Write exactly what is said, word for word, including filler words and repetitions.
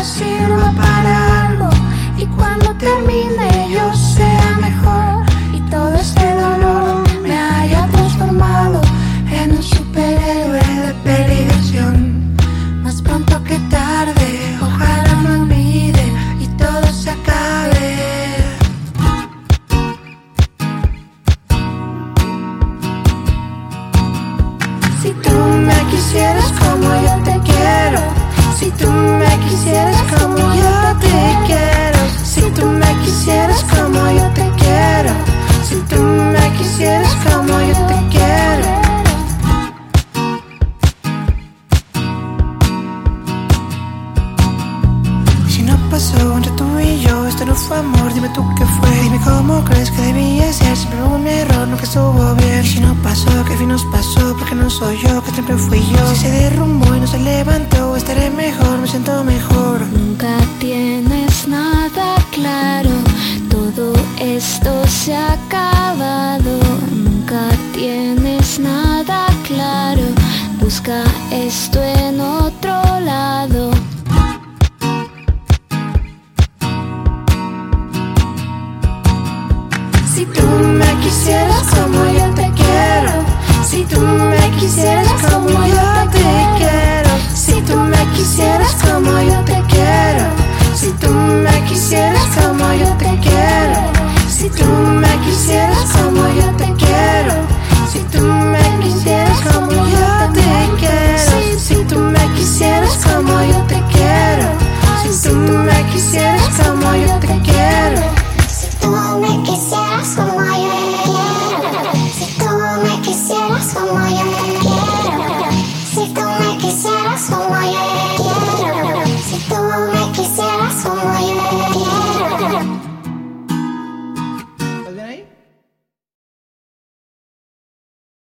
sirva para algo y cuando termine yo sea mejor y todo este dolor me haya transformado en un superhéroe de peli de acción. Más pronto que tarde, ojalá me olvide y todo se acabe. Si tú me quisieras como yo te quiero, si tú me quisieras como yo te quiero, si tú me quisieras como yo te quiero, si tú me quisieras como yo te quiero. Si no pasó entre tú y yo, esto no fue amor, dime tú qué fue. Dime cómo crees que debía ser, siempre un error, nunca estuvo bien. Y si no pasó, ¿qué fin nos pasó? Porque no soy yo, que siempre fui yo. Si se derrumbó y no se levantó, estaré mejor, me siento mejor. Nunca tienes nada claro, todo esto se ha acabado. Nunca tienes nada claro, busca esto en otro lado. Si tú me quisieras como yo te quiero, si tú me quisieras como yo te quiero, si tú me quisieras como yo te quiero, si tú me quisieras como yo te quiero, si tú me quisieras